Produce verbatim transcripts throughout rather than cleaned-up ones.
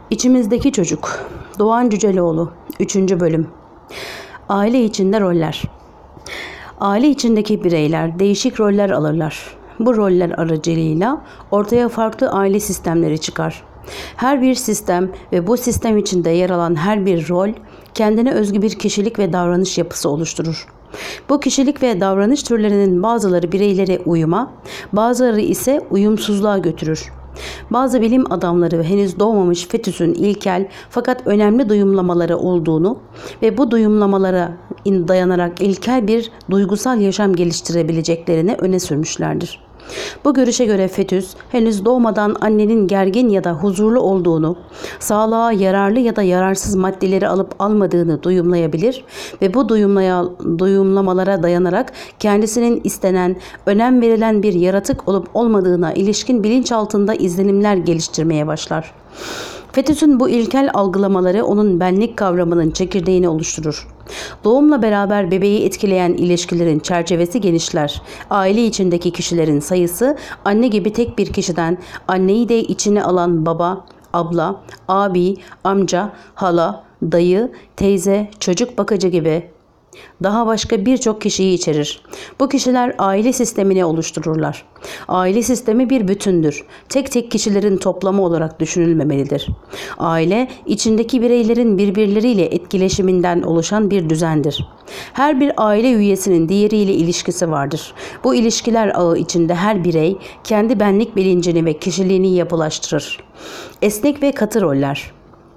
İçimizdeki Çocuk. Doğan Cüceloğlu. üçüncü bölüm. Aile içinde roller. Aile içindeki bireyler değişik roller alırlar. Bu roller aracılığıyla ortaya farklı aile sistemleri çıkar. Her bir sistem ve bu sistem içinde yer alan her bir rol kendine özgü bir kişilik ve davranış yapısı oluşturur. Bu kişilik ve davranış türlerinin bazıları bireyleri uyuma, bazıları ise uyumsuzluğa götürür. Bazı bilim adamları henüz doğmamış fetüsün ilkel fakat önemli duyumlamaları olduğunu ve bu duyumlamalara dayanarak ilkel bir duygusal yaşam geliştirebileceklerini öne sürmüşlerdir. Bu görüşe göre fetüs henüz doğmadan annenin gergin ya da huzurlu olduğunu, sağlığa yararlı ya da yararsız maddeleri alıp almadığını duyumlayabilir ve bu duyumlaya, duyumlamalara dayanarak kendisinin istenen, önem verilen bir yaratık olup olmadığına ilişkin bilinçaltında izlenimler geliştirmeye başlar. Fetüsün bu ilkel algılamaları onun benlik kavramının çekirdeğini oluşturur. Doğumla beraber bebeği etkileyen ilişkilerin çerçevesi genişler. Aile içindeki kişilerin sayısı anne gibi tek bir kişiden, anneyi de içine alan baba, abla, abi, amca, hala, dayı, teyze, çocuk bakıcı gibi daha başka birçok kişiyi içerir. Bu kişiler aile sistemini oluştururlar. Aile sistemi bir bütündür. Tek tek kişilerin toplamı olarak düşünülmemelidir. Aile, içindeki bireylerin birbirleriyle etkileşiminden oluşan bir düzendir. Her bir aile üyesinin diğeriyle ilişkisi vardır. Bu ilişkiler ağı içinde her birey kendi benlik bilincini ve kişiliğini yapılaştırır. Esnek ve katı roller.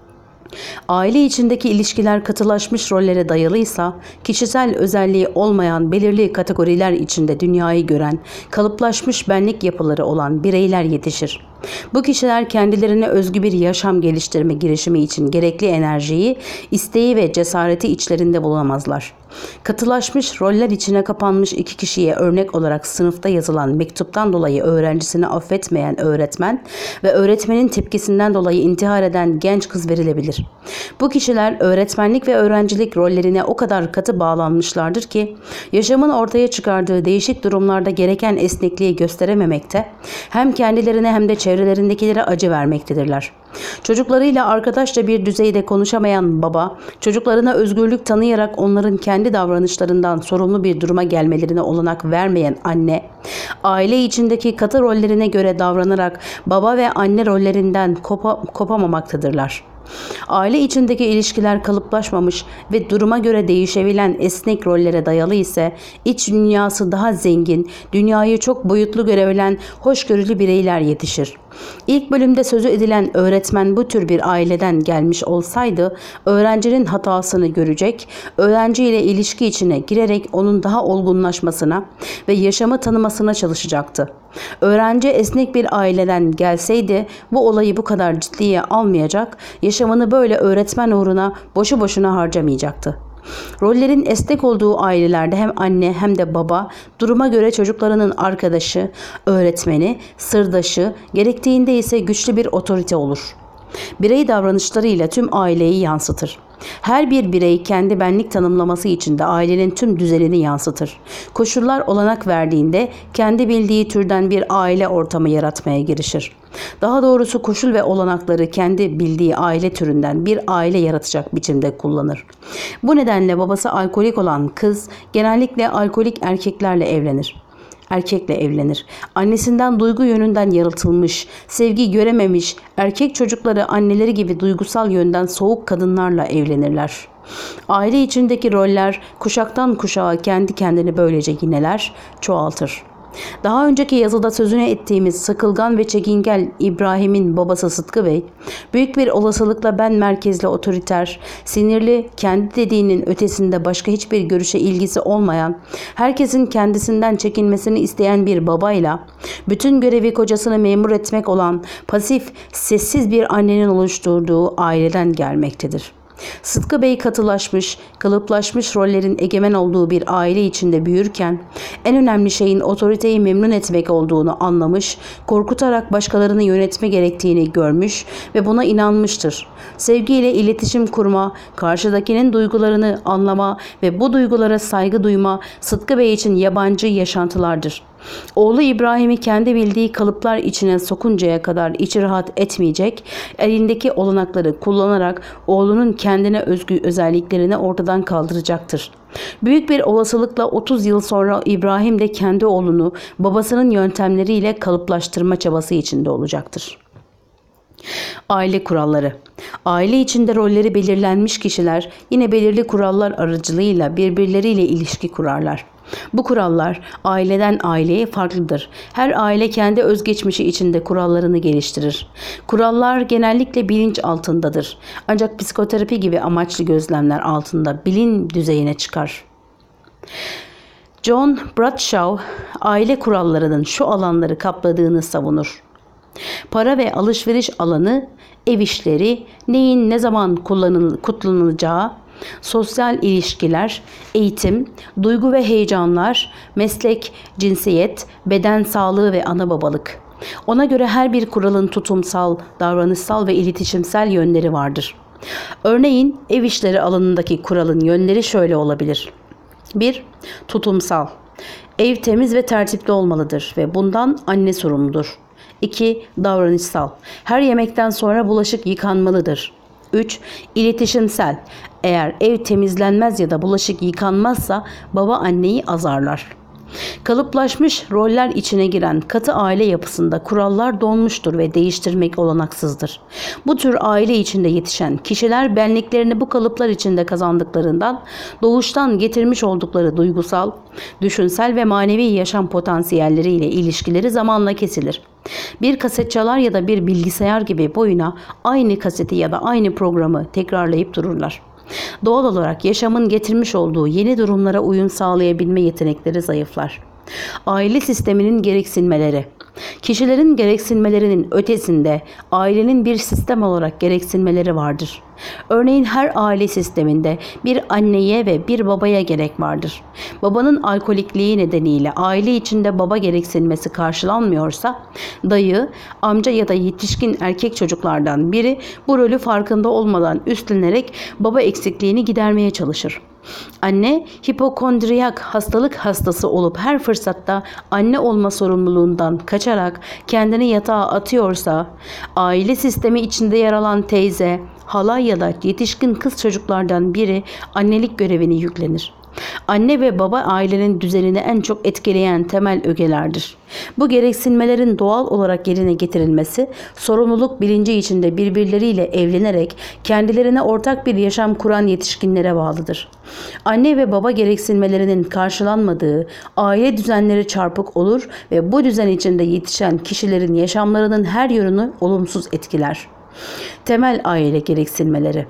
Aile içindeki ilişkiler katılaşmış rollere dayalıysa, kişisel özelliği olmayan belirli kategoriler içinde dünyayı gören, kalıplaşmış benlik yapıları olan bireyler yetişir. Bu kişiler kendilerine özgü bir yaşam geliştirme girişimi için gerekli enerjiyi, isteği ve cesareti içlerinde bulamazlar. Katılaşmış roller içine kapanmış iki kişiye örnek olarak sınıfta yazılan mektuptan dolayı öğrencisini affetmeyen öğretmen ve öğretmenin tepkisinden dolayı intihar eden genç kız verilebilir. Bu kişiler öğretmenlik ve öğrencilik rollerine o kadar katı bağlanmışlardır ki yaşamın ortaya çıkardığı değişik durumlarda gereken esnekliği gösterememekte, hem kendilerine hem de çevrelerindekilere acı vermektedirler. Çocuklarıyla arkadaşça bir düzeyde konuşamayan baba, çocuklarına özgürlük tanıyarak onların kendi davranışlarından sorumlu bir duruma gelmelerine olanak vermeyen anne, aile içindeki katı rollerine göre davranarak baba ve anne rollerinden kopa, kopamamaktadırlar. Aile içindeki ilişkiler kalıplaşmamış ve duruma göre değişebilen esnek rollere dayalı ise iç dünyası daha zengin, dünyayı çok boyutlu görebilen hoşgörülü bireyler yetişir. İlk bölümde sözü edilen öğretmen bu tür bir aileden gelmiş olsaydı öğrencinin hatasını görecek, öğrenciyle ilişki içine girerek onun daha olgunlaşmasına ve yaşamı tanımasına çalışacaktı. Öğrenci esnek bir aileden gelseydi bu olayı bu kadar ciddiye almayacak, yaşamını böyle öğretmen uğruna boşu boşuna harcamayacaktı. Rollerin esnek olduğu ailelerde hem anne hem de baba duruma göre çocuklarının arkadaşı, öğretmeni, sırdaşı, gerektiğinde ise güçlü bir otorite olur. Birey davranışlarıyla tüm aileyi yansıtır. Her bir birey kendi benlik tanımlaması içinde ailenin tüm düzenini yansıtır. Koşullar olanak verdiğinde kendi bildiği türden bir aile ortamı yaratmaya girişir. Daha doğrusu koşul ve olanakları kendi bildiği aile türünden bir aile yaratacak biçimde kullanır. Bu nedenle babası alkolik olan kız genellikle alkolik erkeklerle evlenir. erkekle evlenir. Annesinden duygu yönünden yaratılmış, sevgi görememiş erkek çocukları anneleri gibi duygusal yönden soğuk kadınlarla evlenirler. Aile içindeki roller kuşaktan kuşağa kendi kendini böylece yineler, çoğaltır. Daha önceki yazıda sözüne ettiğimiz sıkılgan ve çekingen İbrahim'in babası Sıtkı Bey, büyük bir olasılıkla ben merkezli otoriter, sinirli, kendi dediğinin ötesinde başka hiçbir görüşe ilgisi olmayan, herkesin kendisinden çekinmesini isteyen bir babayla, bütün görevi kocasını memur etmek olan pasif, sessiz bir annenin oluşturduğu aileden gelmektedir. Sıtkı Bey katılaşmış, kalıplaşmış rollerin egemen olduğu bir aile içinde büyürken en önemli şeyin otoriteyi memnun etmek olduğunu anlamış, korkutarak başkalarını yönetme gerektiğini görmüş ve buna inanmıştır. Sevgiyle iletişim kurma, karşıdakinin duygularını anlama ve bu duygulara saygı duyma Sıtkı Bey için yabancı yaşantılardır. Oğlu İbrahim'i kendi bildiği kalıplar içine sokuncaya kadar içi rahat etmeyecek, elindeki olanakları kullanarak oğlunun kendine özgü özelliklerini ortadan kaldıracaktır. Büyük bir olasılıkla otuz yıl sonra İbrahim de kendi oğlunu babasının yöntemleriyle kalıplaştırma çabası içinde olacaktır. Aile kuralları. Aile içinde rolleri belirlenmiş kişiler yine belirli kurallar aracılığıyla birbirleriyle ilişki kurarlar. Bu kurallar aileden aileye farklıdır. Her aile kendi özgeçmişi içinde kurallarını geliştirir. Kurallar genellikle bilinç altındadır. Ancak psikoterapi gibi amaçlı gözlemler altında bilim düzeyine çıkar. John Bradshaw, aile kurallarının şu alanları kapladığını savunur. Para ve alışveriş alanı, ev işleri, neyin ne zaman kullanılacağı, sosyal ilişkiler, eğitim, duygu ve heyecanlar, meslek, cinsiyet, beden sağlığı ve ana babalık. Ona göre her bir kuralın tutumsal, davranışsal ve iletişimsel yönleri vardır. Örneğin ev işleri alanındaki kuralın yönleri şöyle olabilir. bir. Tutumsal. Ev temiz ve tertipli olmalıdır ve bundan anne sorumludur. iki. Davranışsal. Her yemekten sonra bulaşık yıkanmalıdır. üç. İletişimsel. Eğer ev temizlenmez ya da bulaşık yıkanmazsa baba anneyi azarlar. Kalıplaşmış roller içine giren katı aile yapısında kurallar donmuştur ve değiştirmek olanaksızdır. Bu tür aile içinde yetişen kişiler benliklerini bu kalıplar içinde kazandıklarından doğuştan getirmiş oldukları duygusal, düşünsel ve manevi yaşam potansiyelleriyle ilişkileri zamanla kesilir. Bir kaset çalar ya da bir bilgisayar gibi boyuna aynı kaseti ya da aynı programı tekrarlayıp dururlar. Doğal olarak yaşamın getirmiş olduğu yeni durumlara uyum sağlayabilme yetenekleri zayıflar. Aile sisteminin gereksinmeleri. Kişilerin gereksinmelerinin ötesinde ailenin bir sistem olarak gereksinmeleri vardır. Örneğin her aile sisteminde bir anneye ve bir babaya gerek vardır. Babanın alkolikliği nedeniyle aile içinde baba gereksinmesi karşılanmıyorsa, dayı, amca ya da yetişkin erkek çocuklardan biri bu rolü farkında olmadan üstlenerek baba eksikliğini gidermeye çalışır. Anne, hipokondriyak hastalık hastası olup her fırsatta anne olma sorumluluğundan kaçarak kendini yatağa atıyorsa, aile sistemi içinde yer alan teyze, hala ya da yetişkin kız çocuklardan biri annelik görevini yüklenir. Anne ve baba ailenin düzenini en çok etkileyen temel ögelerdir. Bu gereksinmelerin doğal olarak yerine getirilmesi, sorumluluk bilinci içinde birbirleriyle evlenerek kendilerine ortak bir yaşam kuran yetişkinlere bağlıdır. Anne ve baba gereksinmelerinin karşılanmadığı aile düzenleri çarpık olur ve bu düzen içinde yetişen kişilerin yaşamlarının her yönünü olumsuz etkiler. Temel aile gereksinmeleri.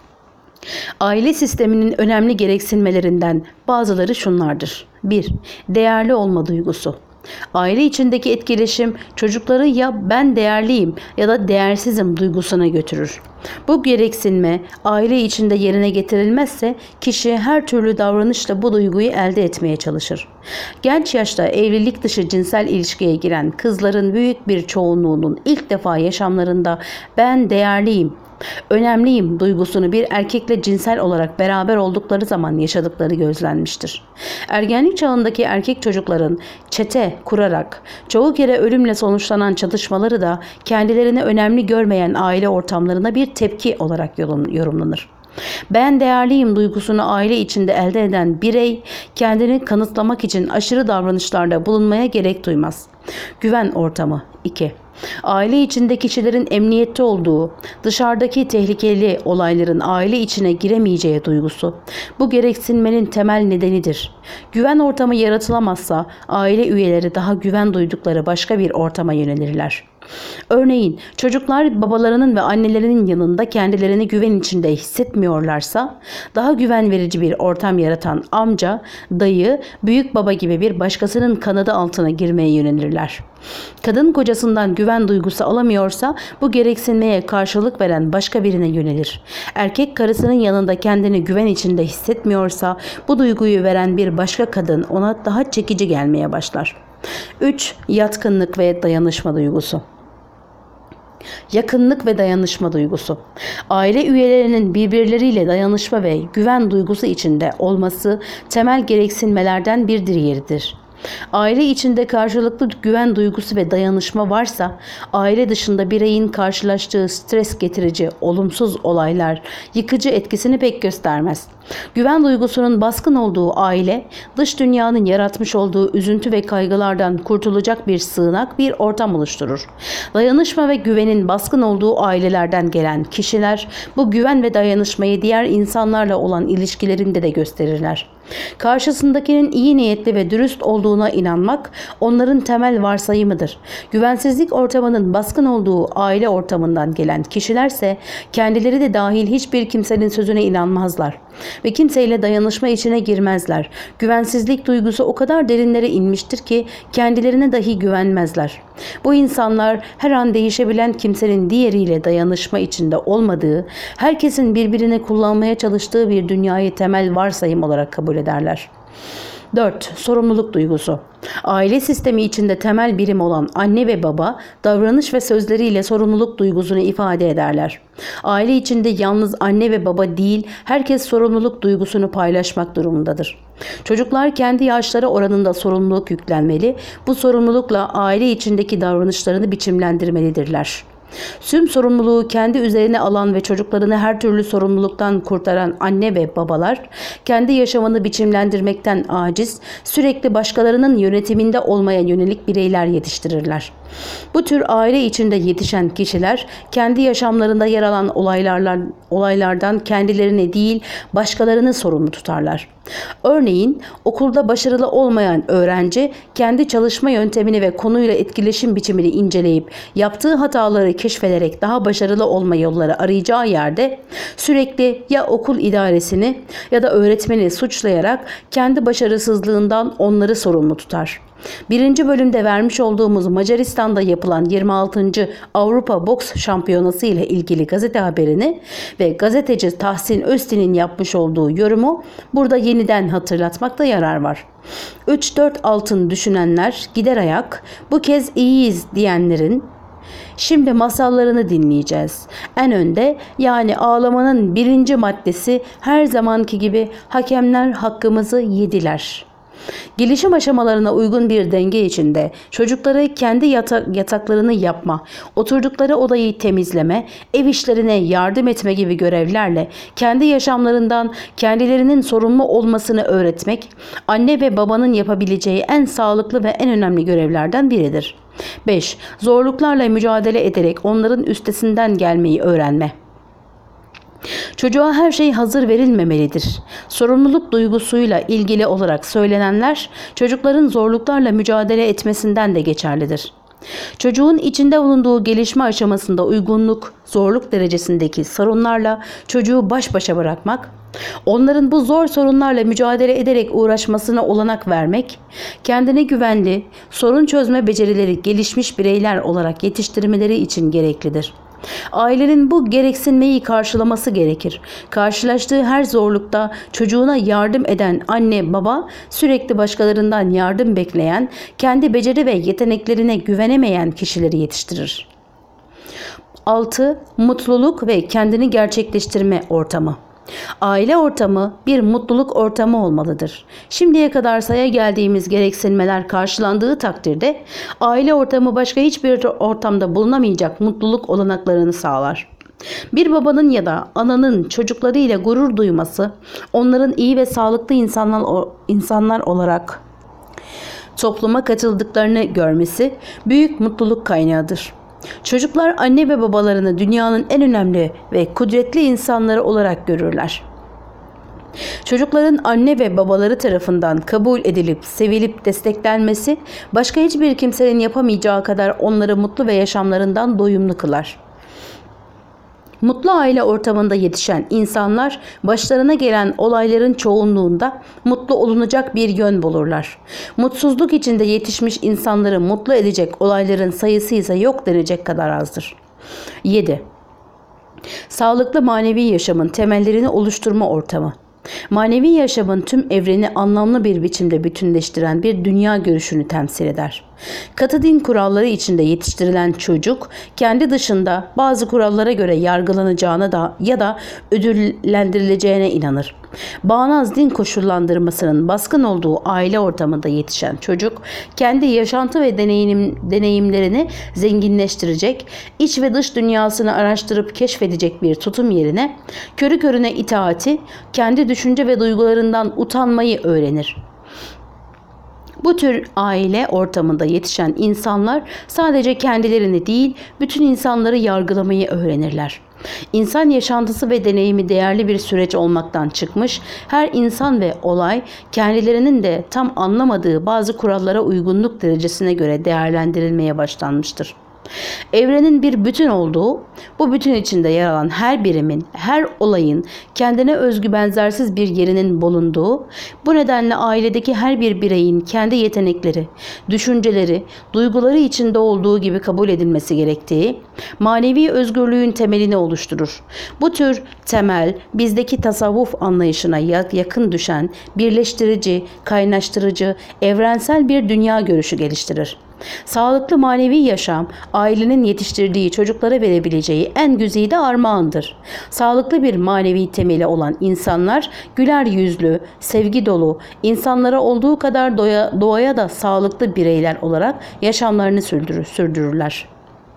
Aile sisteminin önemli gereksinmelerinden bazıları şunlardır. bir. Değerli olma duygusu. Aile içindeki etkileşim çocukları ya ben değerliyim ya da değersizim duygusuna götürür. Bu gereksinme aile içinde yerine getirilmezse kişi her türlü davranışla bu duyguyu elde etmeye çalışır. Genç yaşta evlilik dışı cinsel ilişkiye giren kızların büyük bir çoğunluğunun ilk defa yaşamlarında ben değerliyim, önemliyim duygusunu bir erkekle cinsel olarak beraber oldukları zaman yaşadıkları gözlenmiştir. Ergenlik çağındaki erkek çocukların çete kurarak çoğu kere ölümle sonuçlanan çatışmaları da kendilerini önemli görmeyen aile ortamlarına bir tepki olarak yorumlanır. Ben değerliyim duygusunu aile içinde elde eden birey kendini kanıtlamak için aşırı davranışlarda bulunmaya gerek duymaz. Güven ortamı. iki. Aile içinde kişilerin emniyette olduğu, dışarıdaki tehlikeli olayların aile içine giremeyeceği duygusu bu gereksinmenin temel nedenidir. Güven ortamı yaratılamazsa aile üyeleri daha güven duydukları başka bir ortama yönelirler. Örneğin çocuklar babalarının ve annelerinin yanında kendilerini güven içinde hissetmiyorlarsa daha güven verici bir ortam yaratan amca, dayı, büyük baba gibi bir başkasının kanadı altına girmeye yönelirler. Kadın kocasından güven duygusu alamıyorsa bu gereksinmeye karşılık veren başka birine yönelir. Erkek karısının yanında kendini güven içinde hissetmiyorsa bu duyguyu veren bir başka kadın ona daha çekici gelmeye başlar. üç. Yatkınlık ve dayanışma duygusu. Yakınlık ve dayanışma duygusu. Aile üyelerinin birbirleriyle dayanışma ve güven duygusu içinde olması temel gereksinmelerden bir diğeridir. Aile içinde karşılıklı güven duygusu ve dayanışma varsa, aile dışında bireyin karşılaştığı stres getirici, olumsuz olaylar yıkıcı etkisini pek göstermez. Güven duygusunun baskın olduğu aile, dış dünyanın yaratmış olduğu üzüntü ve kaygılardan kurtulacak bir sığınak, bir ortam oluşturur. Dayanışma ve güvenin baskın olduğu ailelerden gelen kişiler, bu güven ve dayanışmayı diğer insanlarla olan ilişkilerinde de gösterirler. Karşısındakinin iyi niyetli ve dürüst olduğuna inanmak onların temel varsayımıdır. Güvensizlik ortamının baskın olduğu aile ortamından gelen kişilerse kendileri de dahil hiçbir kimsenin sözüne inanmazlar ve kimseyle dayanışma içine girmezler. Güvensizlik duygusu o kadar derinlere inmiştir ki kendilerine dahi güvenmezler. Bu insanlar her an değişebilen kimsenin diğeriyle dayanışma içinde olmadığı, herkesin birbirini kullanmaya çalıştığı bir dünyayı temel varsayım olarak kabul ederler. dört. Sorumluluk duygusu. Aile sistemi içinde temel birim olan anne ve baba, davranış ve sözleriyle sorumluluk duygusunu ifade ederler. Aile içinde yalnız anne ve baba değil, herkes sorumluluk duygusunu paylaşmak durumundadır. Çocuklar kendi yaşları oranında sorumluluk yüklenmeli, bu sorumlulukla aile içindeki davranışlarını biçimlendirmelidirler. Tüm sorumluluğu kendi üzerine alan ve çocuklarını her türlü sorumluluktan kurtaran anne ve babalar, kendi yaşamını biçimlendirmekten aciz, sürekli başkalarının yönetiminde olmaya yönelik bireyler yetiştirirler. Bu tür aile içinde yetişen kişiler, kendi yaşamlarında yer alan olaylardan, olaylardan kendilerini değil, başkalarını sorumlu tutarlar. Örneğin, okulda başarılı olmayan öğrenci, kendi çalışma yöntemini ve konuyla etkileşim biçimini inceleyip, yaptığı hataları keşfederek daha başarılı olma yolları arayacağı yerde, sürekli ya okul idaresini ya da öğretmeni suçlayarak kendi başarısızlığından onları sorumlu tutar. Birinci bölümde vermiş olduğumuz Macaristan'da yapılan yirmi altıncı Avrupa Boks Şampiyonası ile ilgili gazete haberini ve gazeteci Tahsin Öztin'in yapmış olduğu yorumu burada yeniden hatırlatmakta yarar var. üç dört altın düşünenler gider ayak, bu kez iyiyiz diyenlerin şimdi masallarını dinleyeceğiz. En önde, yani ağlamanın birinci maddesi, her zamanki gibi hakemler hakkımızı yediler. Gelişim aşamalarına uygun bir denge içinde çocukları kendi yatak, yataklarını yapma, oturdukları odayı temizleme, ev işlerine yardım etme gibi görevlerle kendi yaşamlarından kendilerinin sorumlu olmasını öğretmek, anne ve babanın yapabileceği en sağlıklı ve en önemli görevlerden biridir. beş. Zorluklarla mücadele ederek onların üstesinden gelmeyi öğrenme. Çocuğa her şey hazır verilmemelidir. Sorumluluk duygusuyla ilgili olarak söylenenler çocukların zorluklarla mücadele etmesinden de geçerlidir. Çocuğun içinde bulunduğu gelişme aşamasında uygunluk, zorluk derecesindeki sorunlarla çocuğu baş başa bırakmak, onların bu zor sorunlarla mücadele ederek uğraşmasına olanak vermek, kendine güvenli, sorun çözme becerileri gelişmiş bireyler olarak yetiştirmeleri için gereklidir. Ailenin bu gereksinmeyi karşılaması gerekir. Karşılaştığı her zorlukta çocuğuna yardım eden anne baba, sürekli başkalarından yardım bekleyen, kendi beceri ve yeteneklerine güvenemeyen kişileri yetiştirir. altı. Mutluluk ve kendini gerçekleştirme ortamı. Aile ortamı bir mutluluk ortamı olmalıdır. Şimdiye kadar saya geldiğimiz gereksinmeler karşılandığı takdirde aile ortamı başka hiçbir ortamda bulunamayacak mutluluk olanaklarını sağlar. Bir babanın ya da ananın çocuklarıyla gurur duyması, onların iyi ve sağlıklı insanlar, insanlar olarak topluma katıldıklarını görmesi büyük mutluluk kaynağıdır. Çocuklar anne ve babalarını dünyanın en önemli ve kudretli insanları olarak görürler. Çocukların anne ve babaları tarafından kabul edilip, sevilip desteklenmesi başka hiçbir kimsenin yapamayacağı kadar onları mutlu ve yaşamlarından doyumlu kılar. Mutlu aile ortamında yetişen insanlar başlarına gelen olayların çoğunluğunda mutlu olunacak bir yön bulurlar. Mutsuzluk içinde yetişmiş insanları mutlu edecek olayların sayısı ise yok denecek kadar azdır. yedi. Sağlıklı manevi yaşamın temellerini oluşturma ortamı. Manevi yaşamın tüm evreni anlamlı bir biçimde bütünleştiren bir dünya görüşünü temsil eder. Katı din kuralları içinde yetiştirilen çocuk, kendi dışında bazı kurallara göre yargılanacağına da ya da ödüllendirileceğine inanır. Bağnaz din koşullandırmasının baskın olduğu aile ortamında yetişen çocuk, kendi yaşantı ve deneyim, deneyimlerini zenginleştirecek, iç ve dış dünyasını araştırıp keşfedecek bir tutum yerine, körü körüne itaati, kendi düşünce ve duygularından utanmayı öğrenir. Bu tür aile ortamında yetişen insanlar sadece kendilerini değil, bütün insanları yargılamayı öğrenirler. İnsan yaşantısı ve deneyimi değerli bir süreç olmaktan çıkmış, her insan ve olay kendilerinin de tam anlamadığı bazı kurallara uygunluk derecesine göre değerlendirilmeye başlanmıştır. Evrenin bir bütün olduğu, bu bütün içinde yer alan her birimin, her olayın kendine özgü benzersiz bir yerinin bulunduğu, bu nedenle ailedeki her bir bireyin kendi yetenekleri, düşünceleri, duyguları içinde olduğu gibi kabul edilmesi gerektiği, manevi özgürlüğün temelini oluşturur. Bu tür temel, bizdeki tasavvuf anlayışına yakın düşen, birleştirici, kaynaştırıcı, evrensel bir dünya görüşü geliştirir. Sağlıklı manevi yaşam, ailenin yetiştirdiği çocuklara verebileceği en güzide armağandır. Sağlıklı bir manevi temeli olan insanlar, güler yüzlü, sevgi dolu, insanlara olduğu kadar doğa, doğaya da sağlıklı bireyler olarak yaşamlarını sürdürür, sürdürürler.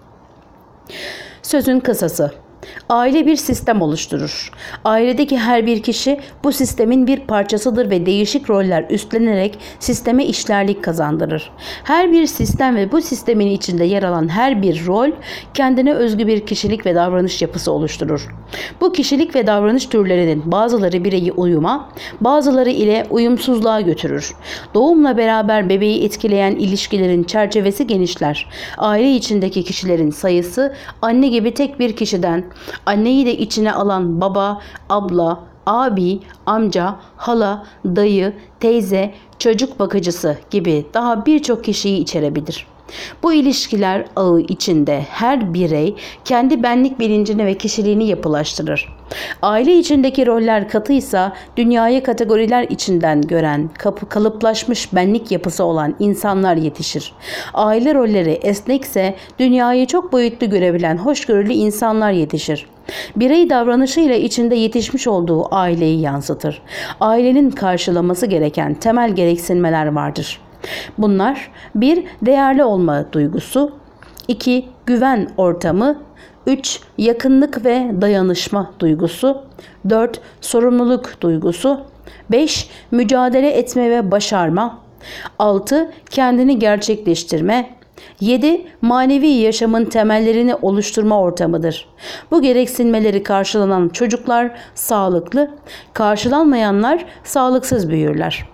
Sözün kısası. Aile bir sistem oluşturur. Ailedeki her bir kişi bu sistemin bir parçasıdır ve değişik roller üstlenerek sisteme işlerlik kazandırır. Her bir sistem ve bu sistemin içinde yer alan her bir rol kendine özgü bir kişilik ve davranış yapısı oluşturur. Bu kişilik ve davranış türlerinin bazıları bireyi uyuma, bazıları ile uyumsuzluğa götürür. Doğumla beraber bebeği etkileyen ilişkilerin çerçevesi genişler. Aile içindeki kişilerin sayısı anne gibi tek bir kişiden, anneyi de içine alan baba, abla, abi, amca, hala, dayı, teyze, çocuk bakıcısı gibi daha birçok kişiyi içerebilir. Bu ilişkiler ağı içinde her birey kendi benlik bilincini ve kişiliğini yapılaştırır. Aile içindeki roller katıysa dünyayı kategoriler içinden gören, kalıplaşmış benlik yapısı olan insanlar yetişir. Aile rolleri esnekse dünyayı çok boyutlu görebilen hoşgörülü insanlar yetişir. Birey davranışıyla içinde yetişmiş olduğu aileyi yansıtır. Ailenin karşılaması gereken temel gereksinmeler vardır. Bunlar bir değerli olma duygusu, iki güven ortamı, üç yakınlık ve dayanışma duygusu, dört sorumluluk duygusu, beş mücadele etme ve başarma, altı kendini gerçekleştirme, yedi manevi yaşamın temellerini oluşturma ortamıdır. Bu gereksinmeleri karşılanan çocuklar sağlıklı, karşılanmayanlar sağlıksız büyürler.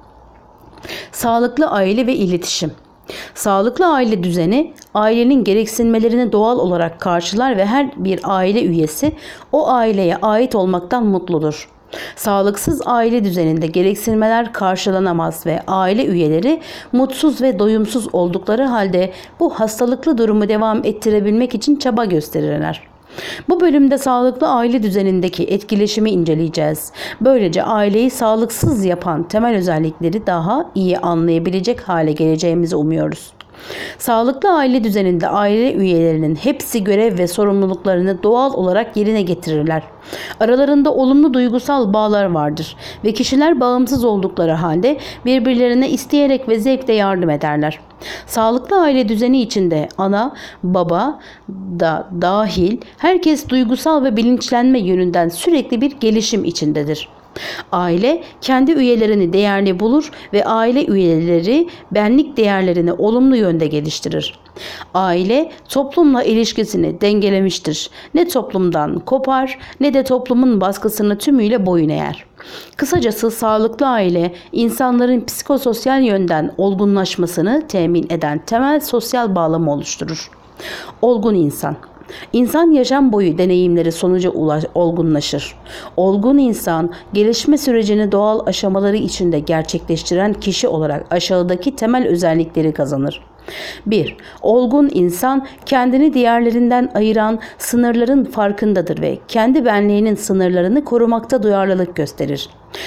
Sağlıklı aile ve iletişim. Sağlıklı aile düzeni, ailenin gereksinmelerini doğal olarak karşılar ve her bir aile üyesi o aileye ait olmaktan mutludur. Sağlıksız aile düzeninde gereksinmeler karşılanamaz ve aile üyeleri mutsuz ve doyumsuz oldukları halde bu hastalıklı durumu devam ettirebilmek için çaba gösterirler. Bu bölümde sağlıklı aile düzenindeki etkileşimi inceleyeceğiz. Böylece aileyi sağlıksız yapan temel özellikleri daha iyi anlayabilecek hale geleceğimizi umuyoruz. Sağlıklı aile düzeninde aile üyelerinin hepsi görev ve sorumluluklarını doğal olarak yerine getirirler. Aralarında olumlu duygusal bağlar vardır ve kişiler bağımsız oldukları halde birbirlerine isteyerek ve zevkle yardım ederler. Sağlıklı aile düzeni içinde ana, baba da dahil herkes duygusal ve bilinçlenme yönünden sürekli bir gelişim içindedir. Aile kendi üyelerini değerli bulur ve aile üyeleri benlik değerlerini olumlu yönde geliştirir. Aile toplumla ilişkisini dengelemiştir. Ne toplumdan kopar ne de toplumun baskısını tümüyle boyun eğer. Kısacası sağlıklı aile insanların psikososyal yönden olgunlaşmasını temin eden temel sosyal bağlamı oluşturur. Olgun insan. İnsan yaşam boyu deneyimleri sonucu olgunlaşır. Olgun insan, gelişme sürecini doğal aşamaları içinde gerçekleştiren kişi olarak aşağıdaki temel özellikleri kazanır. bir. Olgun insan kendini diğerlerinden ayıran sınırların farkındadır ve kendi benliğinin sınırlarını korumakta duyarlılık gösterir.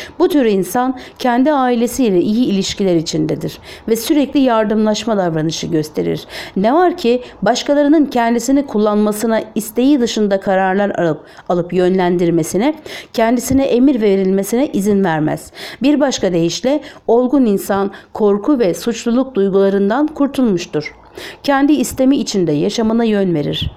Bu tür insan kendi ailesiyle iyi ilişkiler içindedir ve sürekli yardımlaşma davranışı gösterir. Ne var ki başkalarının kendisini kullanmasına, isteği dışında kararlar alıp, alıp yönlendirmesine, kendisine emir verilmesine izin vermez. Bir başka deyişle olgun insan korku ve suçluluk duygularından kurtulmuştur. Kendi istemi içinde yaşamına yön verir.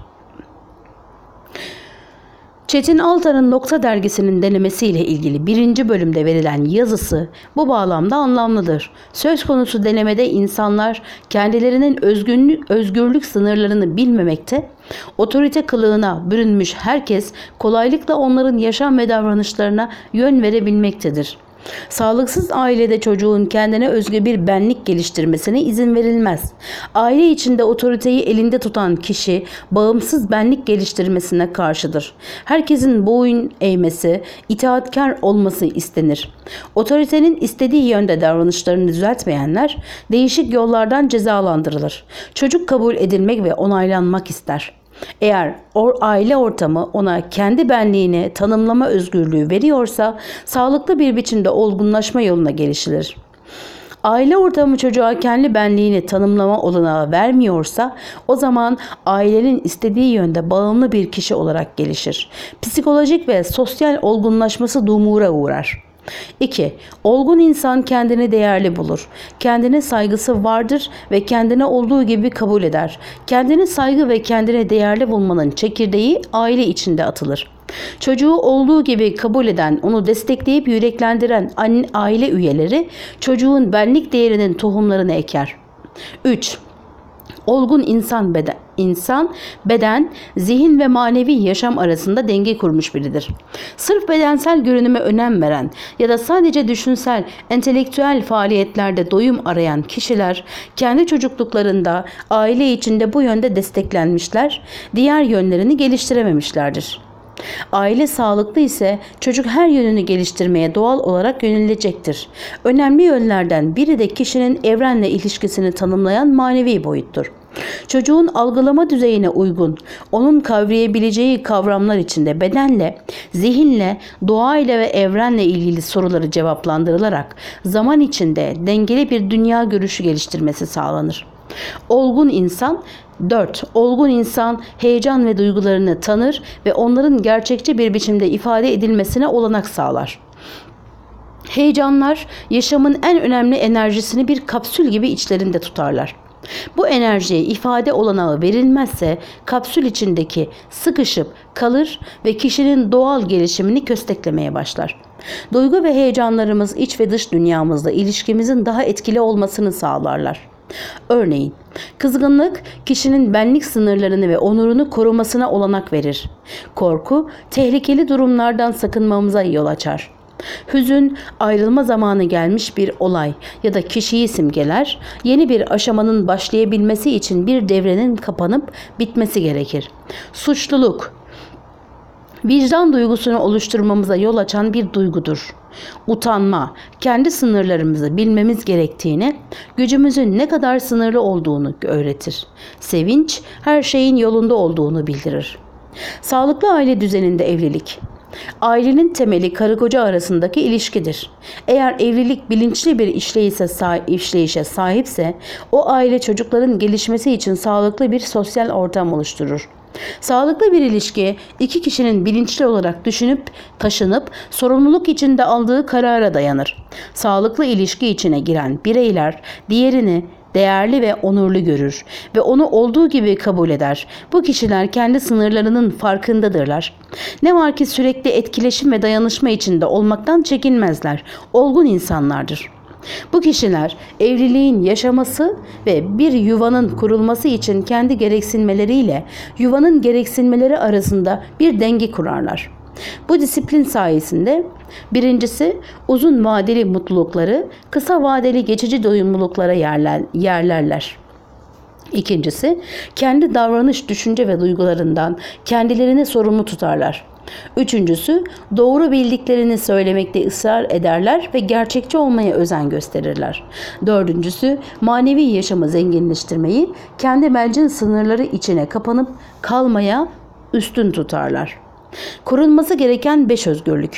Çetin Altan'ın Nokta dergisinin denemesiyle ilgili birinci bölümde verilen yazısı bu bağlamda anlamlıdır. Söz konusu denemede insanlar kendilerinin özgürlük, özgürlük sınırlarını bilmemekte, otorite kılığına bürünmüş herkes kolaylıkla onların yaşam ve davranışlarına yön verebilmektedir. Sağlıksız ailede çocuğun kendine özgü bir benlik geliştirmesine izin verilmez. Aile içinde otoriteyi elinde tutan kişi bağımsız benlik geliştirmesine karşıdır. Herkesin boyun eğmesi, itaatkar olması istenir. Otoritenin istediği yönde davranışlarını düzeltmeyenler değişik yollardan cezalandırılır. Çocuk kabul edilmek ve onaylanmak ister. Eğer or, aile ortamı ona kendi benliğini tanımlama özgürlüğü veriyorsa sağlıklı bir biçimde olgunlaşma yoluna gelişilir. Aile ortamı çocuğa kendi benliğini tanımlama olanağı vermiyorsa o zaman ailenin istediği yönde bağımlı bir kişi olarak gelişir. Psikolojik ve sosyal olgunlaşması dumura uğrar. iki. Olgun insan kendini değerli bulur. Kendine saygısı vardır ve kendine olduğu gibi kabul eder. Kendine saygı ve kendine değerli bulmanın çekirdeği aile içinde atılır. Çocuğu olduğu gibi kabul eden, onu destekleyip yüreklendiren aile üyeleri çocuğun benlik değerinin tohumlarını eker. üç. Olgun insan beden, insan, beden, zihin ve manevi yaşam arasında denge kurmuş biridir. Sırf bedensel görünüme önem veren ya da sadece düşünsel, entelektüel faaliyetlerde doyum arayan kişiler kendi çocukluklarında aile içinde bu yönde desteklenmişler, diğer yönlerini geliştirememişlerdir. Aile sağlıklı ise çocuk her yönünü geliştirmeye doğal olarak yönelecektir. Önemli yönlerden biri de kişinin evrenle ilişkisini tanımlayan manevi boyuttur. Çocuğun algılama düzeyine uygun, onun kavrayabileceği kavramlar içinde bedenle, zihinle, doğayla ve evrenle ilgili soruları cevaplandırılarak zaman içinde dengeli bir dünya görüşü geliştirmesi sağlanır. Olgun insan dört. Olgun insan heyecan ve duygularını tanır ve onların gerçekçi bir biçimde ifade edilmesine olanak sağlar. Heyecanlar yaşamın en önemli enerjisini bir kapsül gibi içlerinde tutarlar. Bu enerjiye ifade olanağı verilmezse kapsül içindeki sıkışıp kalır ve kişinin doğal gelişimini kösteklemeye başlar. Duygu ve heyecanlarımız iç ve dış dünyamızla ilişkimizin daha etkili olmasını sağlarlar. Örneğin, kızgınlık kişinin benlik sınırlarını ve onurunu korumasına olanak verir. Korku, tehlikeli durumlardan sakınmamıza yol açar. Hüzün, ayrılma zamanı gelmiş bir olay ya da kişiyi simgeler, yeni bir aşamanın başlayabilmesi için bir devrenin kapanıp bitmesi gerekir. Suçluluk, vicdan duygusunu oluşturmamıza yol açan bir duygudur. Utanma, kendi sınırlarımızı bilmemiz gerektiğini, gücümüzün ne kadar sınırlı olduğunu öğretir. Sevinç, her şeyin yolunda olduğunu bildirir. Sağlıklı aile düzeninde evlilik. Ailenin temeli karı koca arasındaki ilişkidir. Eğer evlilik bilinçli bir işleyişe, işleyişe sahipse, o aile çocukların gelişmesi için sağlıklı bir sosyal ortam oluşturur. Sağlıklı bir ilişki, iki kişinin bilinçli olarak düşünüp, taşınıp, sorumluluk içinde aldığı karara dayanır. Sağlıklı ilişki içine giren bireyler, diğerini değerli ve onurlu görür ve onu olduğu gibi kabul eder. Bu kişiler kendi sınırlarının farkındadırlar. Ne var ki sürekli etkileşim ve dayanışma içinde olmaktan çekinmezler. Olgun insanlardır. Bu kişiler evliliğin yaşaması ve bir yuvanın kurulması için kendi gereksinmeleriyle yuvanın gereksinmeleri arasında bir denge kurarlar. Bu disiplin sayesinde birincisi uzun vadeli mutlulukları kısa vadeli geçici doyumluluklara yerler, yerlerler. İkincisi kendi davranış, düşünce ve duygularından kendilerini sorumlu tutarlar. Üçüncüsü doğru bildiklerini söylemekte ısrar ederler ve gerçekçi olmaya özen gösterirler. Dördüncüsü manevi yaşamı zenginleştirmeyi kendi bencil sınırları içine kapanıp kalmaya üstün tutarlar. Korunması gereken beş özgürlük.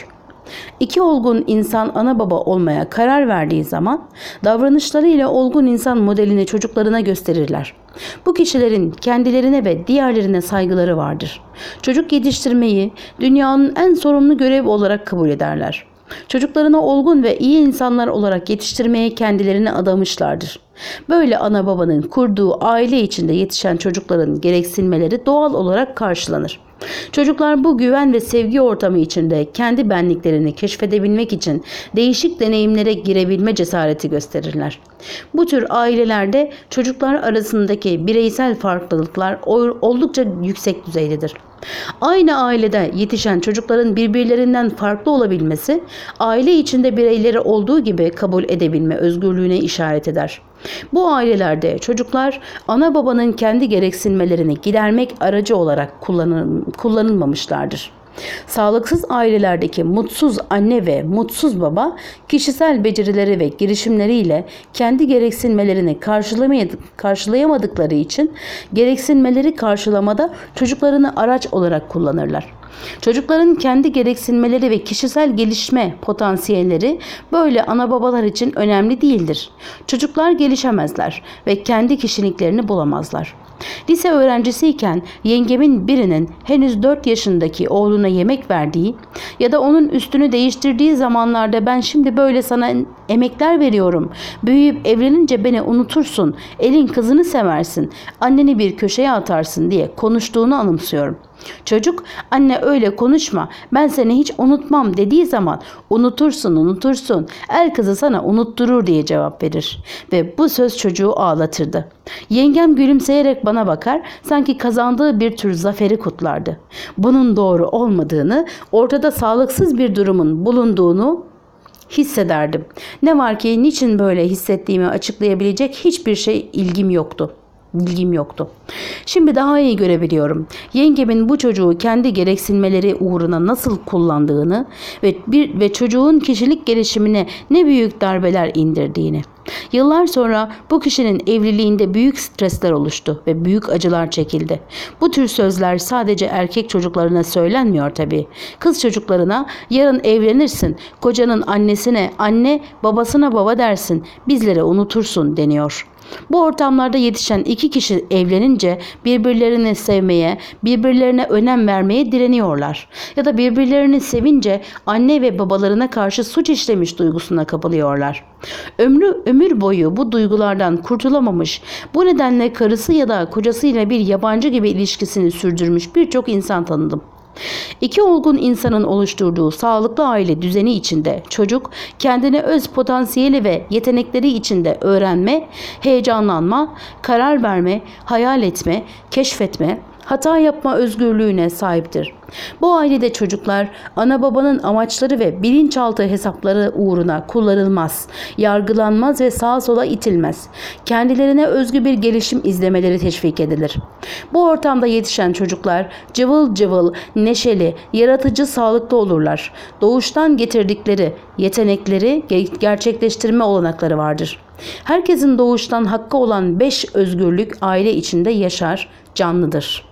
İki olgun insan ana baba olmaya karar verdiği zaman davranışlarıyla olgun insan modelini çocuklarına gösterirler. Bu kişilerin kendilerine ve diğerlerine saygıları vardır. Çocuk yetiştirmeyi dünyanın en sorumlu görevi olarak kabul ederler. Çocuklarına olgun ve iyi insanlar olarak yetiştirmeye kendilerini adamışlardır. Böyle ana babanın kurduğu aile içinde yetişen çocukların gereksinmeleri doğal olarak karşılanır. Çocuklar bu güven ve sevgi ortamı içinde kendi benliklerini keşfedebilmek için değişik deneyimlere girebilme cesareti gösterirler. Bu tür ailelerde çocuklar arasındaki bireysel farklılıklar oldukça yüksek düzeydedir. Aynı ailede yetişen çocukların birbirlerinden farklı olabilmesi, aile içinde bireyleri olduğu gibi kabul edebilme özgürlüğüne işaret eder. Bu ailelerde çocuklar ana babanın kendi gereksinmelerini gidermek aracı olarak kullanılmamışlardır. Sağlıksız ailelerdeki mutsuz anne ve mutsuz baba kişisel becerileri ve girişimleriyle kendi gereksinmelerini karşılayamadıkları için gereksinmeleri karşılamada çocuklarını araç olarak kullanırlar. Çocukların kendi gereksinmeleri ve kişisel gelişme potansiyelleri böyle ana babalar için önemli değildir. Çocuklar gelişemezler ve kendi kişiliklerini bulamazlar. Lise öğrencisiyken yengemin birinin henüz dört yaşındaki oğluna yemek verdiği ya da onun üstünü değiştirdiği zamanlarda ben şimdi böyle sana emekler veriyorum, büyüyüp evlenince beni unutursun, elin kızını seversin, anneni bir köşeye atarsın diye konuştuğunu anımsıyorum. Çocuk anne öyle konuşma ben seni hiç unutmam dediği zaman unutursun unutursun el kızı sana unutturur diye cevap verir ve bu söz çocuğu ağlatırdı. Yengem gülümseyerek bana bakar sanki kazandığı bir tür zaferi kutlardı. Bunun doğru olmadığını, ortada sağlıksız bir durumun bulunduğunu hissederdim. Ne var ki niçin böyle hissettiğimi açıklayabilecek hiçbir şey ilgim yoktu. Bilgim yoktu. Şimdi daha iyi görebiliyorum. Yengemin bu çocuğu kendi gereksinmeleri uğruna nasıl kullandığını ve bir ve çocuğun kişilik gelişimine ne büyük darbeler indirdiğini. Yıllar sonra bu kişinin evliliğinde büyük stresler oluştu ve büyük acılar çekildi. Bu tür sözler sadece erkek çocuklarına söylenmiyor tabii. Kız çocuklarına yarın evlenirsin, kocanın annesine anne, babasına baba dersin, bizlere unutursun deniyor. Bu ortamlarda yetişen iki kişi evlenince birbirlerini sevmeye, birbirlerine önem vermeye direniyorlar. Ya da birbirlerini sevince anne ve babalarına karşı suç işlemiş duygusuna kapılıyorlar. Ömrü ömür boyu bu duygulardan kurtulamamış, bu nedenle karısı ya da kocasıyla bir yabancı gibi ilişkisini sürdürmüş birçok insan tanıdım. İki olgun insanın oluşturduğu sağlıklı aile düzeni içinde çocuk kendine öz potansiyeli ve yetenekleri içinde öğrenme, heyecanlanma, karar verme, hayal etme, keşfetme, hata yapma özgürlüğüne sahiptir. Bu ailede çocuklar ana babanın amaçları ve bilinçaltı hesapları uğruna kullanılmaz, yargılanmaz ve sağa sola itilmez. Kendilerine özgü bir gelişim izlemeleri teşvik edilir. Bu ortamda yetişen çocuklar cıvıl cıvıl, neşeli, yaratıcı, sağlıklı olurlar. Doğuştan getirdikleri yetenekleri gerçekleştirme olanakları vardır. Herkesin doğuştan hakkı olan beş özgürlük aile içinde yaşar, canlıdır.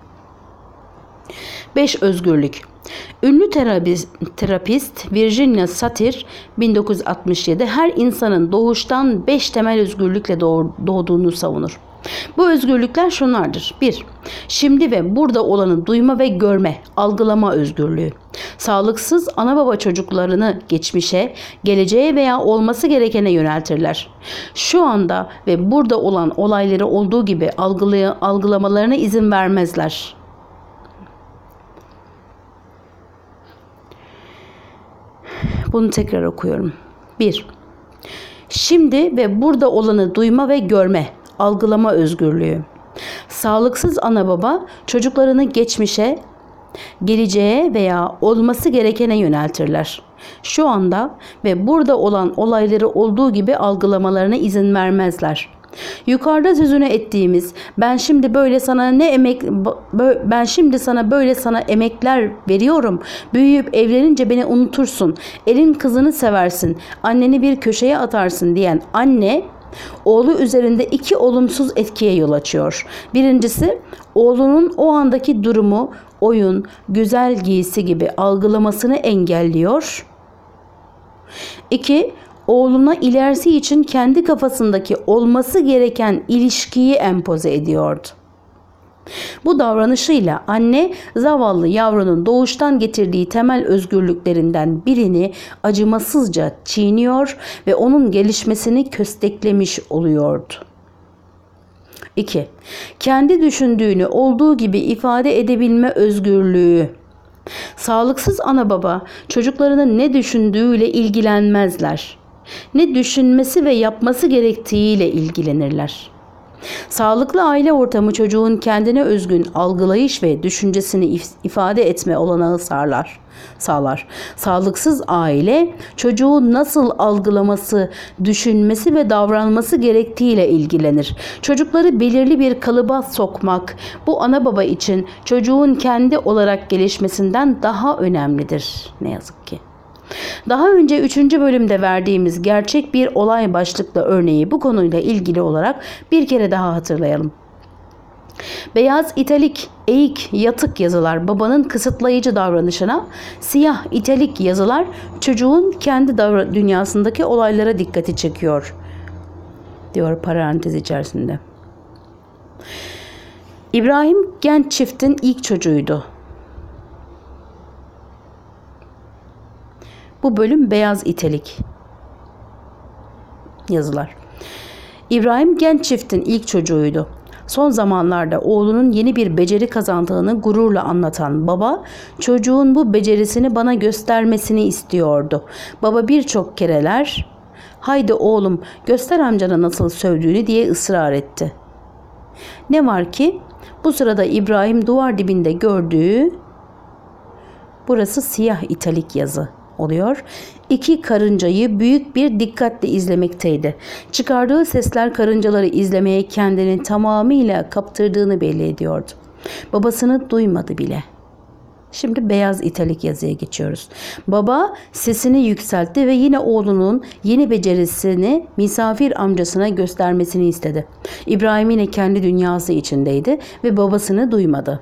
beş özgürlük. Ünlü terapist Virginia Satir bin dokuz yüz altmış yedi her insanın doğuştan beş temel özgürlükle doğduğunu savunur. Bu özgürlükler şunlardır. bir Şimdi ve burada olanı duyma ve görme, algılama özgürlüğü. Sağlıksız ana baba çocuklarını geçmişe, geleceğe veya olması gerekene yöneltirler. Şu anda ve burada olan olayları olduğu gibi algılay- algılamalarına izin vermezler. Bunu tekrar okuyorum. bir Şimdi ve burada olanı duyma ve görme, algılama özgürlüğü. Sağlıksız ana baba çocuklarını geçmişe, geleceğe veya olması gerekene yöneltirler. Şu anda ve burada olan olayları olduğu gibi algılamalarına izin vermezler. Yukarıda sözünü ettiğimiz ben şimdi böyle sana ne emek ben şimdi sana böyle sana emekler veriyorum. Büyüyüp evlenince beni unutursun. Elin kızını seversin. Anneni bir köşeye atarsın diyen anne oğlu üzerinde iki olumsuz etkiye yol açıyor. Birincisi, oğlunun o andaki durumu oyun, güzel giysi gibi algılamasını engelliyor. İki, oğluna ilerisi için kendi kafasındaki olması gereken ilişkiyi empoze ediyordu. Bu davranışıyla anne zavallı yavrunun doğuştan getirdiği temel özgürlüklerinden birini acımasızca çiğniyor ve onun gelişmesini kösteklemiş oluyordu. İki, kendi düşündüğünü olduğu gibi ifade edebilme özgürlüğü. Sağlıksız ana baba çocuklarının ne düşündüğüyle ilgilenmezler. Ne düşünmesi ve yapması gerektiğiyle ilgilenirler. Sağlıklı aile ortamı çocuğun kendine özgün algılayış ve düşüncesini ifade etme olanağı sağlar. sağlar. Sağlıksız aile çocuğun nasıl algılaması, düşünmesi ve davranması gerektiğiyle ilgilenir. Çocukları belirli bir kalıba sokmak bu ana baba için çocuğun kendi olarak gelişmesinden daha önemlidir ne yazık ki. Daha önce üçüncü bölümde verdiğimiz gerçek bir olay başlıklı örneği bu konuyla ilgili olarak bir kere daha hatırlayalım. Beyaz italik, eğik, yatık yazılar babanın kısıtlayıcı davranışına, siyah italik yazılar çocuğun kendi dünyasındaki olaylara dikkati çekiyor, diyor parantez içerisinde. İbrahim genç çiftin ilk çocuğuydu. Bu bölüm beyaz italik yazılar. İbrahim genç çiftin ilk çocuğuydu. Son zamanlarda oğlunun yeni bir beceri kazandığını gururla anlatan baba, çocuğun bu becerisini bana göstermesini istiyordu. Baba birçok kereler, "Haydi oğlum, göster amcana nasıl sövdüğünü" diye ısrar etti. Ne var ki bu sırada İbrahim duvar dibinde gördüğü, burası siyah italik yazı oluyor, İki karıncayı büyük bir dikkatle izlemekteydi. Çıkardığı sesler karıncaları izlemeye kendini tamamıyla kaptırdığını belli ediyordu. Babasını duymadı bile. Şimdi beyaz italik yazıya geçiyoruz. Baba sesini yükseltti ve yine oğlunun yeni becerisini misafir amcasına göstermesini istedi. İbrahim yine kendi dünyası içindeydi ve babasını duymadı.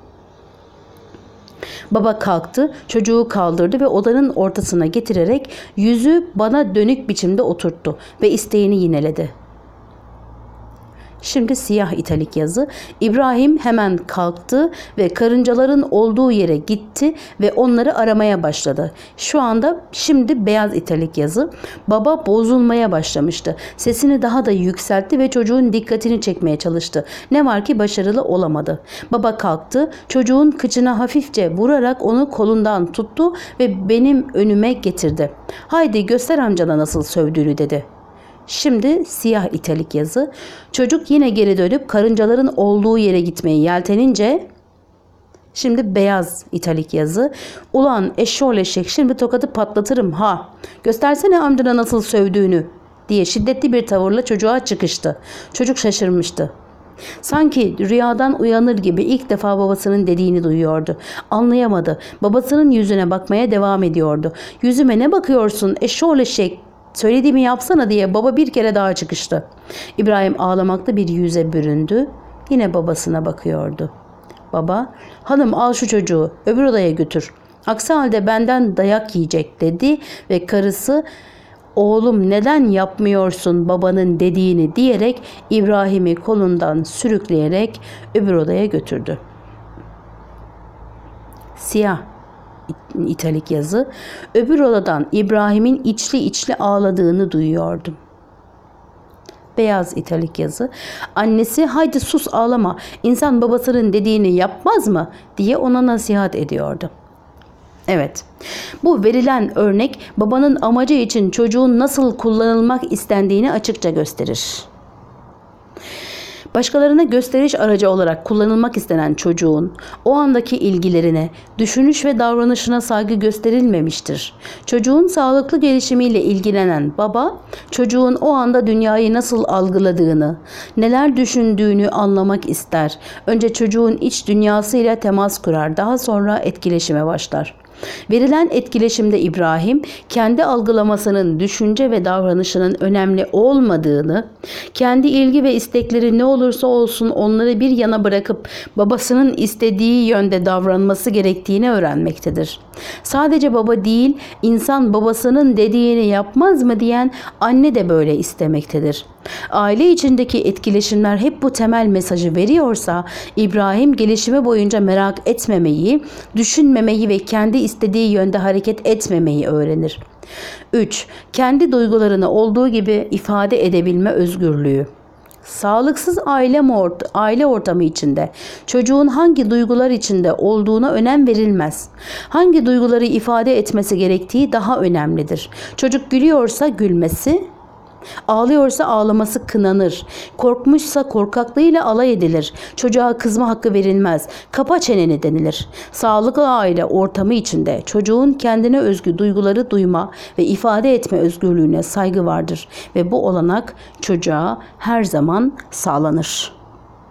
Baba kalktı, çocuğu kaldırdı ve odanın ortasına getirerek yüzü bana dönük biçimde oturttu ve isteğini yineledi. Şimdi siyah italik yazı. İbrahim hemen kalktı ve karıncaların olduğu yere gitti ve onları aramaya başladı. Şu anda şimdi beyaz italik yazı. Baba bozulmaya başlamıştı. Sesini daha da yükseltti ve çocuğun dikkatini çekmeye çalıştı. Ne var ki başarılı olamadı. Baba kalktı, çocuğun kıçına hafifçe vurarak onu kolundan tuttu ve benim önüme getirdi. "Haydi göster amcana nasıl sövdüğünü" dedi. Şimdi siyah italik yazı. Çocuk yine geri dönüp karıncaların olduğu yere gitmeye yeltenince, şimdi beyaz italik yazı. "Ulan eşşoğlu eşek, şimdi tokadı patlatırım ha. Göstersene amcana nasıl sövdüğünü" diye şiddetli bir tavırla çocuğa çıkıştı. Çocuk şaşırmıştı. Sanki rüyadan uyanır gibi ilk defa babasının dediğini duyuyordu. Anlayamadı. Babasının yüzüne bakmaya devam ediyordu. "Yüzüme ne bakıyorsun eşşoğlu eşek? Söylediğimi yapsana" diye baba bir kere daha çıkıştı. İbrahim ağlamakta bir yüze büründü. Yine babasına bakıyordu. Baba, "Hanım al şu çocuğu öbür odaya götür. Aksi halde benden dayak yiyecek" dedi ve karısı "Oğlum neden yapmıyorsun babanın dediğini" diyerek İbrahim'i kolundan sürükleyerek öbür odaya götürdü. Siyah italik yazı. Öbür odadan İbrahim'in içli içli ağladığını duyuyordum. Beyaz italik yazı. Annesi "Haydi sus, ağlama. İnsan babasının dediğini yapmaz mı?" diye ona nasihat ediyordu. Evet, bu verilen örnek babanın amacı için çocuğun nasıl kullanılmak istendiğini açıkça gösterir. Başkalarına gösteriş aracı olarak kullanılmak istenen çocuğun o andaki ilgilerine, düşünüş ve davranışına saygı gösterilmemiştir. Çocuğun sağlıklı gelişimiyle ilgilenen baba, çocuğun o anda dünyayı nasıl algıladığını, neler düşündüğünü anlamak ister. Önce çocuğun iç dünyasıyla temas kurar, daha sonra etkileşime başlar. Verilen etkileşimde İbrahim kendi algılamasının düşünce ve davranışının önemli olmadığını, kendi ilgi ve istekleri ne olursa olsun onları bir yana bırakıp babasının istediği yönde davranması gerektiğini öğrenmektedir. Sadece baba değil, insan babasının dediğini yapmaz mı diyen anne de böyle istemektedir. Aile içindeki etkileşimler hep bu temel mesajı veriyorsa, İbrahim gelişimi boyunca merak etmemeyi, düşünmemeyi ve kendi istediği yönde hareket etmemeyi öğrenir. üç. Kendi duygularını olduğu gibi ifade edebilme özgürlüğü. Sağlıksız aile, ort aile ortamı içinde çocuğun hangi duygular içinde olduğuna önem verilmez. Hangi duyguları ifade etmesi gerektiği daha önemlidir. Çocuk gülüyorsa gülmesi, ağlıyorsa ağlaması kınanır. Korkmuşsa korkaklığıyla alay edilir. Çocuğa kızma hakkı verilmez. Kapa çeneni denilir. Sağlıklı aile ortamı içinde çocuğun kendine özgü duyguları duyma ve ifade etme özgürlüğüne saygı vardır ve bu olanak çocuğa her zaman sağlanır.